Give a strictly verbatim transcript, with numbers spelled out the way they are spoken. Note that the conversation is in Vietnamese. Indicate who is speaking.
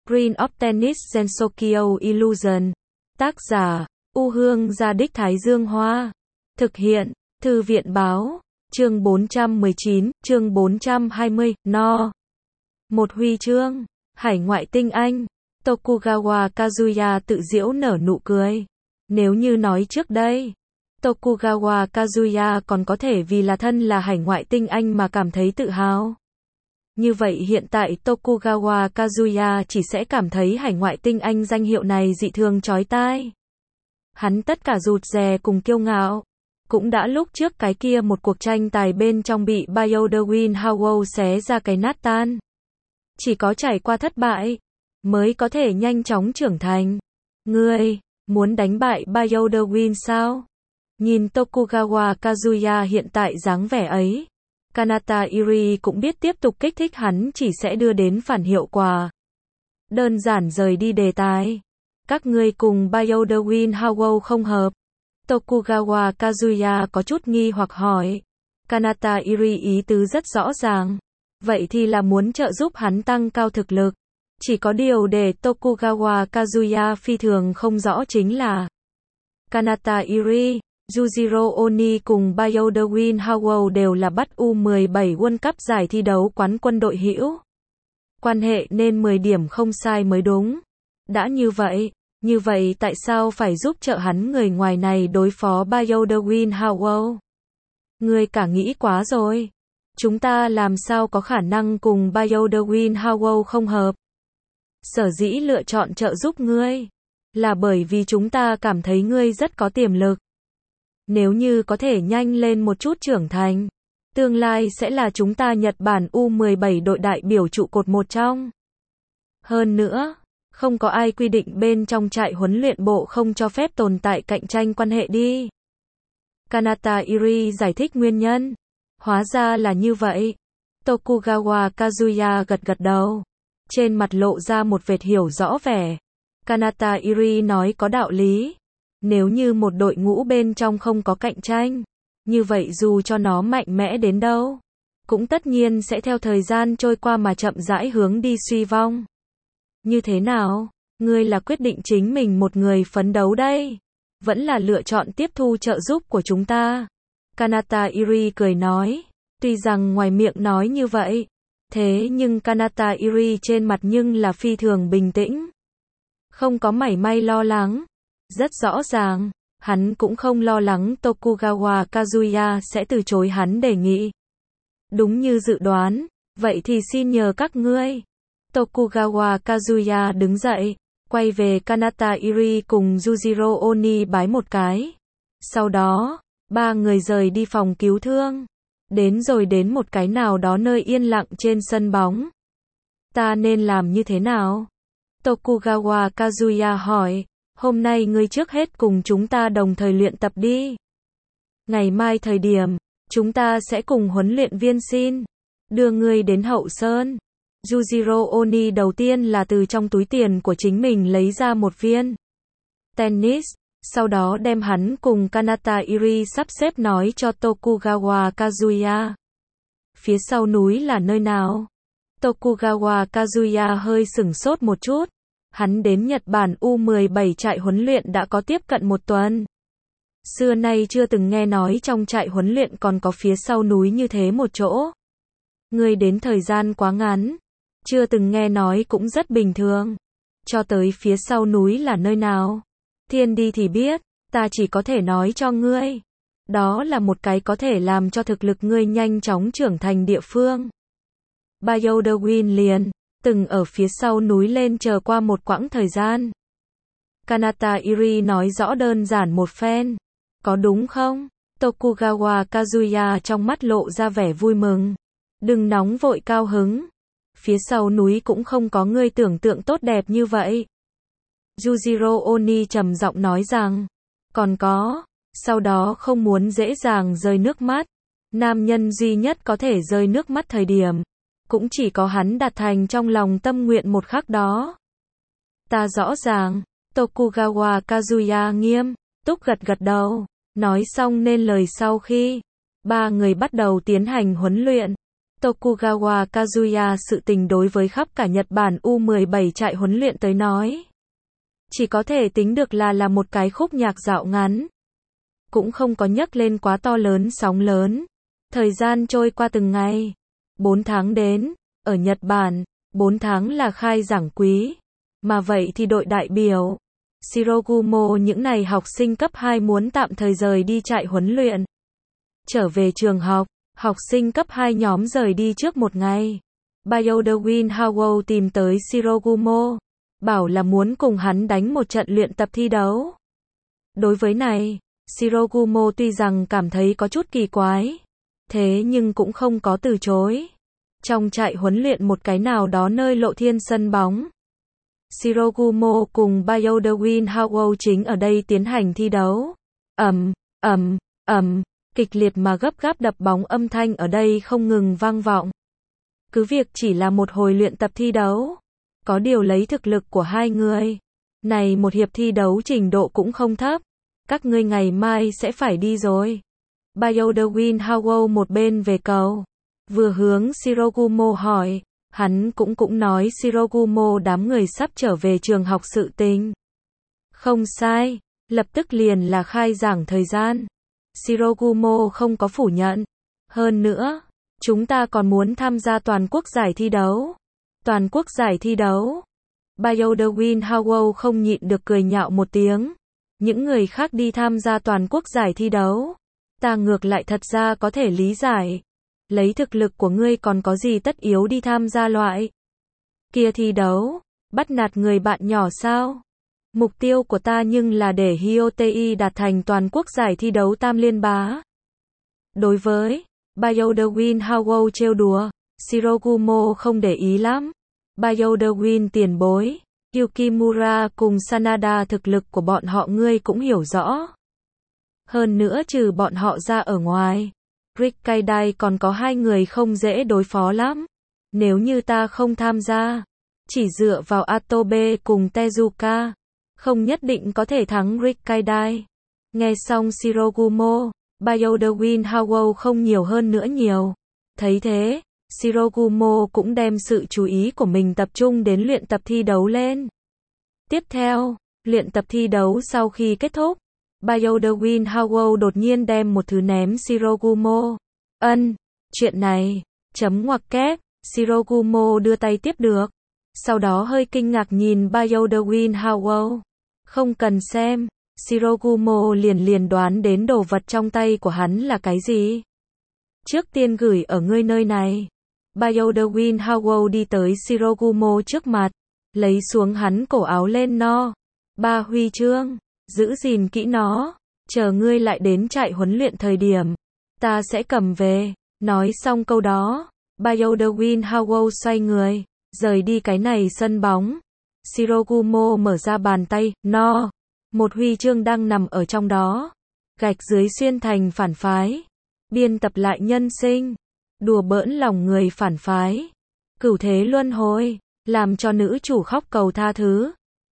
Speaker 1: Green of Tennis Gensokyo Illusion. Tác giả, U Hương Gia Đích Thái Dương Hoa. Thực hiện, Thư viện Báo. Chương bốn trăm mười chín, chương bốn trăm hai mươi, No. Một huy chương. Hải ngoại tinh anh. Tokugawa Kazuya tự giễu nở nụ cười. Nếu như nói trước đây, Tokugawa Kazuya còn có thể vì là thân là hải ngoại tinh anh mà cảm thấy tự hào. Như vậy hiện tại Tokugawa Kazuya chỉ sẽ cảm thấy hải ngoại tinh anh danh hiệu này dị thường chói tai. Hắn tất cả rụt rè cùng kiêu ngạo. Cũng đã lúc trước cái kia một cuộc tranh tài bên trong bị Byoderwin Howell xé ra cái nát tan. Chỉ có trải qua thất bại, mới có thể nhanh chóng trưởng thành. Ngươi, muốn đánh bại Byoderwin sao? Nhìn Tokugawa Kazuya hiện tại dáng vẻ ấy, Kanata Iri cũng biết tiếp tục kích thích hắn chỉ sẽ đưa đến phản hiệu quả. Đơn giản rời đi đề tài. Các ngươi cùng Byoderwin Howell không hợp. Tokugawa Kazuya có chút nghi hoặc hỏi. Kanata Iri ý tứ rất rõ ràng. Vậy thì là muốn trợ giúp hắn tăng cao thực lực. Chỉ có điều để Tokugawa Kazuya phi thường không rõ chính là Kanata Iri, Yujiro Oni cùng Byoderwin Howell đều là bắt U mười bảy World Cup giải thi đấu quán quân đội hữu. Quan hệ nên mười điểm không sai mới đúng. Đã như vậy, như vậy tại sao phải giúp trợ hắn người ngoài này đối phó Byoderwin Howell? Ngươi cả nghĩ quá rồi. Chúng ta làm sao có khả năng cùng Byoderwin Howell không hợp? Sở dĩ lựa chọn trợ giúp ngươi, là bởi vì chúng ta cảm thấy ngươi rất có tiềm lực. Nếu như có thể nhanh lên một chút trưởng thành, tương lai sẽ là chúng ta Nhật Bản U mười bảy đội đại biểu trụ cột một trong. Hơn nữa, không có ai quy định bên trong trại huấn luyện bộ không cho phép tồn tại cạnh tranh quan hệ đi. Kanata Iri giải thích nguyên nhân. Hóa ra là như vậy. Tokugawa Kazuya gật gật đầu. Trên mặt lộ ra một vệt hiểu rõ vẻ. Kanata Iri nói có đạo lý. Nếu như một đội ngũ bên trong không có cạnh tranh, như vậy dù cho nó mạnh mẽ đến đâu, cũng tất nhiên sẽ theo thời gian trôi qua mà chậm rãi hướng đi suy vong. Như thế nào? Ngươi là quyết định chính mình một người phấn đấu đây? Vẫn là lựa chọn tiếp thu trợ giúp của chúng ta? Kanata Iri cười nói. Tuy rằng ngoài miệng nói như vậy, thế nhưng Kanata Iri trên mặt nhưng là phi thường bình tĩnh. Không có mảy may lo lắng. Rất rõ ràng, hắn cũng không lo lắng Tokugawa Kazuya sẽ từ chối hắn đề nghị. Đúng như dự đoán, vậy thì xin nhờ các ngươi. Tokugawa Kazuya đứng dậy, quay về Kanata Iri cùng Yujiro Oni bái một cái. Sau đó, ba người rời đi phòng cứu thương. Đến rồi đến một cái nào đó nơi yên lặng trên sân bóng. Ta nên làm như thế nào? Tokugawa Kazuya hỏi. Hôm nay ngươi trước hết cùng chúng ta đồng thời luyện tập đi. Ngày mai thời điểm, chúng ta sẽ cùng huấn luyện viên xin đưa ngươi đến hậu sơn. Yujiro Oni đầu tiên là từ trong túi tiền của chính mình lấy ra một viên tennis, sau đó đem hắn cùng Kanata Iri sắp xếp nói cho Tokugawa Kazuya. Phía sau núi là nơi nào? Tokugawa Kazuya hơi sửng sốt một chút. Hắn đến Nhật Bản U mười bảy trại huấn luyện đã có tiếp cận một tuần. Xưa nay chưa từng nghe nói trong trại huấn luyện còn có phía sau núi như thế một chỗ. Ngươi đến thời gian quá ngắn. Chưa từng nghe nói cũng rất bình thường. Cho tới phía sau núi là nơi nào? Thiên đi thì biết, ta chỉ có thể nói cho ngươi. Đó là một cái có thể làm cho thực lực ngươi nhanh chóng trưởng thành địa phương. Byoderwin liền từng ở phía sau núi lên chờ qua một quãng thời gian. Kanata Iri nói rõ đơn giản một phen. Có đúng không? Tokugawa Kazuya trong mắt lộ ra vẻ vui mừng. Đừng nóng vội cao hứng. Phía sau núi cũng không có ngươi tưởng tượng tốt đẹp như vậy. Yujiro Oni trầm giọng nói rằng. Còn có. Sau đó không muốn dễ dàng rơi nước mắt. Nam nhân duy nhất có thể rơi nước mắt thời điểm. Cũng chỉ có hắn đạt thành trong lòng tâm nguyện một khắc đó. Ta rõ ràng. Tokugawa Kazuya nghiêm túc gật gật đầu. Nói xong nên lời sau khi ba người bắt đầu tiến hành huấn luyện. Tokugawa Kazuya sự tình đối với khắp cả Nhật Bản U mười bảy trại huấn luyện tới nói. Chỉ có thể tính được là là một cái khúc nhạc dạo ngắn. Cũng không có nhấc lên quá to lớn sóng lớn. Thời gian trôi qua từng ngày. bốn tháng đến. Ở Nhật Bản, bốn tháng là khai giảng quý. Mà vậy thì đội đại biểu Shirogumo những này học sinh cấp hai muốn tạm thời rời đi trại huấn luyện. Trở về trường học, học sinh cấp hai nhóm rời đi trước một ngày. Byoda Howell tìm tới Shirogumo, bảo là muốn cùng hắn đánh một trận luyện tập thi đấu. Đối với này, Shirogumo tuy rằng cảm thấy có chút kỳ quái, thế nhưng cũng không có từ chối. Trong trại huấn luyện một cái nào đó nơi lộ thiên sân bóng, Shirogumo cùng Byoda Howell chính ở đây tiến hành thi đấu. Ầm, ầm, ầm, kịch liệt mà gấp gáp đập bóng âm thanh ở đây không ngừng vang vọng. Cứ việc chỉ là một hồi luyện tập thi đấu, có điều lấy thực lực của hai người, này một hiệp thi đấu trình độ cũng không thấp. Các ngươi ngày mai sẽ phải đi rồi. Byoda Howell một bên về cầu, vừa hướng Shirogumo hỏi. Hắn cũng cũng nói Shirogumo đám người sắp trở về trường học sự tình. Không sai, lập tức liền là khai giảng thời gian. Shirogumo không có phủ nhận. Hơn nữa, chúng ta còn muốn tham gia toàn quốc giải thi đấu. Toàn quốc giải thi đấu. Byoda Howell không nhịn được cười nhạo một tiếng. Những người khác đi tham gia toàn quốc giải thi đấu. Ta ngược lại thật ra có thể lý giải. Lấy thực lực của ngươi còn có gì tất yếu đi tham gia loại kia thi đấu, bắt nạt người bạn nhỏ sao? Mục tiêu của ta nhưng là để Hyotei đạt thành toàn quốc giải thi đấu tam liên bá. Đối với Byoda Howell trêu đùa, Shirogumo không để ý lắm. Byoda tiền bối, Yukimura cùng Sanada thực lực của bọn họ ngươi cũng hiểu rõ. Hơn nữa trừ bọn họ ra ở ngoài, Rikkaidai còn có hai người không dễ đối phó lắm. Nếu như ta không tham gia, chỉ dựa vào Atobe cùng Tezuka, không nhất định có thể thắng Rikkaidai. Nghe xong Shirogumo, Byoda Howell không nhiều hơn nữa nhiều. Thấy thế, Shirogumo cũng đem sự chú ý của mình tập trung đến luyện tập thi đấu lên. Tiếp theo, luyện tập thi đấu sau khi kết thúc, Byoda Howell đột nhiên đem một thứ ném Shirogumo. Ân, chuyện này, chấm ngoặc kép, Shirogumo đưa tay tiếp được. Sau đó hơi kinh ngạc nhìn Byoda Howell. Không cần xem, Shirogumo liền liền đoán đến đồ vật trong tay của hắn là cái gì. Trước tiên gửi ở ngươi nơi này. Byoda Howell đi tới Shirogumo trước mặt, lấy xuống hắn cổ áo lên no. Ba huy chương. Giữ gìn kỹ nó, chờ ngươi lại đến trại huấn luyện thời điểm, ta sẽ cầm về. Nói xong câu đó, Byoda Howell xoay người, rời đi cái này sân bóng. Shirogumo mở ra bàn tay, no, một huy chương đang nằm ở trong đó. Gạch dưới xuyên thành phản phái, biên tập lại nhân sinh, đùa bỡn lòng người phản phái, cửu thế luân hồi, làm cho nữ chủ khóc cầu tha thứ.